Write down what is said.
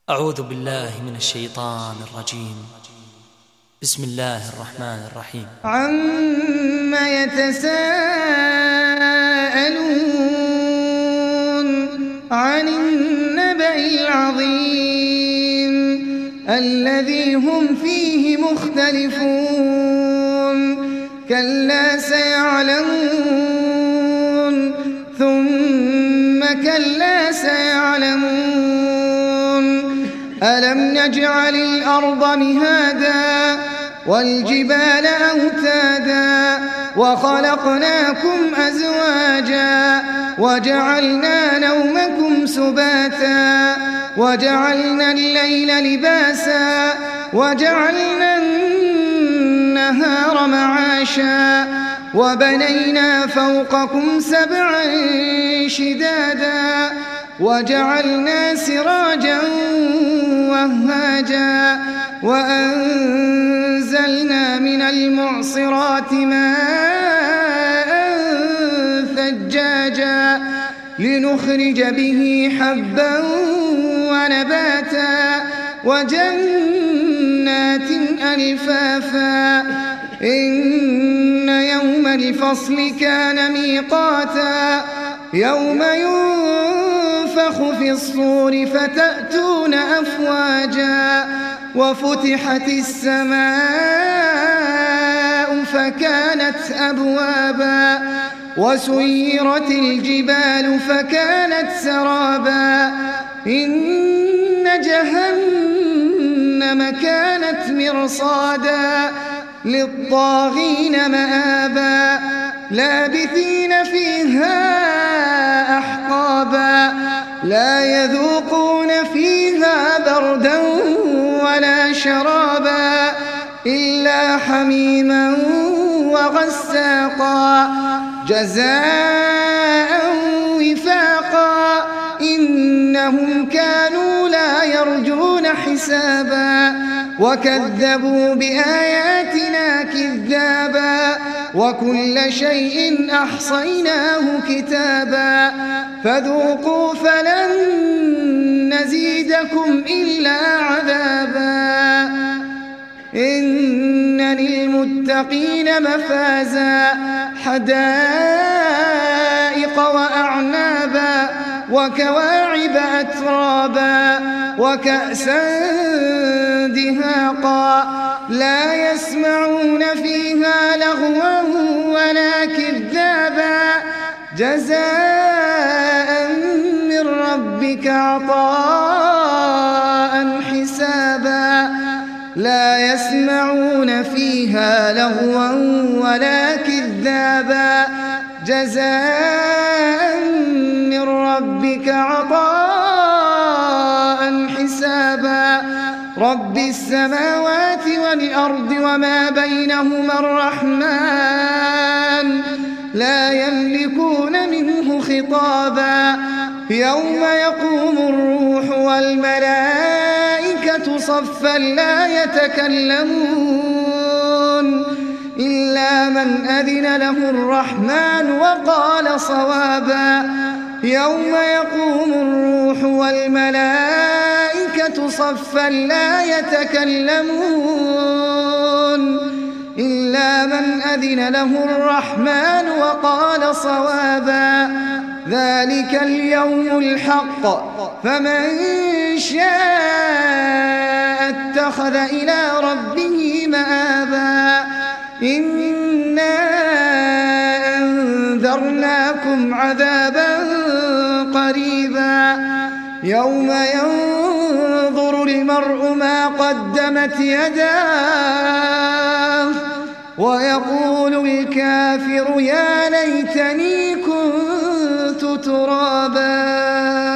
أعوذ بالله من الشيطان الرجيم. بسم الله الرحمن الرحيم. عما يتساءلون عن النبأ العظيم الذي هم فيه مختلفون كلا سيعلمون ثم كلا سيعلمون ألم نجعل الأرض مهادا والجبال أوتادا وخلقناكم أزواجا وجعلنا نومكم سباتا وجعلنا الليل لباسا وجعلنا النهار معاشا وبنينا فوقكم سبعا شدادا وجعلنا سراجا وهاجا وأنزلنا من المعصرات ماء ثجاجا لنخرج به حبا ونباتا وجنات ألفافا إن يوم الفصل كان ميقاتا يوم ينفخ في الصور فتأتون أفواجا وفتحت السماء فكانت أبوابا وسيرت الجبال فكانت سرابا إن جهنم كانت مرصادا للطاغين مآبا لابثين فيها أحقابا لا يذوقون فيها بردا ولا شرابا إلا حميما وغساقا جزاء وفاقا إنهم كانوا لا يرجون حسابا وكذبوا بآياتنا كذابا وكل شيء أحصيناه كتابا فذوقوا فلن نزيدكم إلا عذابا إن للمتقين مفازا حدائق وأعنابا وكواعب أترابا وكأسا دهاقا لا يسمعون فيها لغوا ولا كذابا جزاء من ربك عطاء حسابا لا يسمعون فيها لغوا ولا كذابا جزاء من ربك عطاء حسابا رب السماوات والأرض وما بينهما الرحمن لا يملكون منه خطابا يوم يقوم الروح والملائكة صفا لا يتكلمون إلا من أذن له الرحمن وقال صوابا يوم يقوم الروح والملائكة صفا لا يتكلمون إلا من أذن له الرحمن وقال صوابا ذلك اليوم الحق فمن شاء اتخذ إلى ربه مآبا إنا أنذرناكم عذابا قريبا يوم ينظر المرء ما قدمت يداه ويقول الكافر يا ليتني كنت ترابا.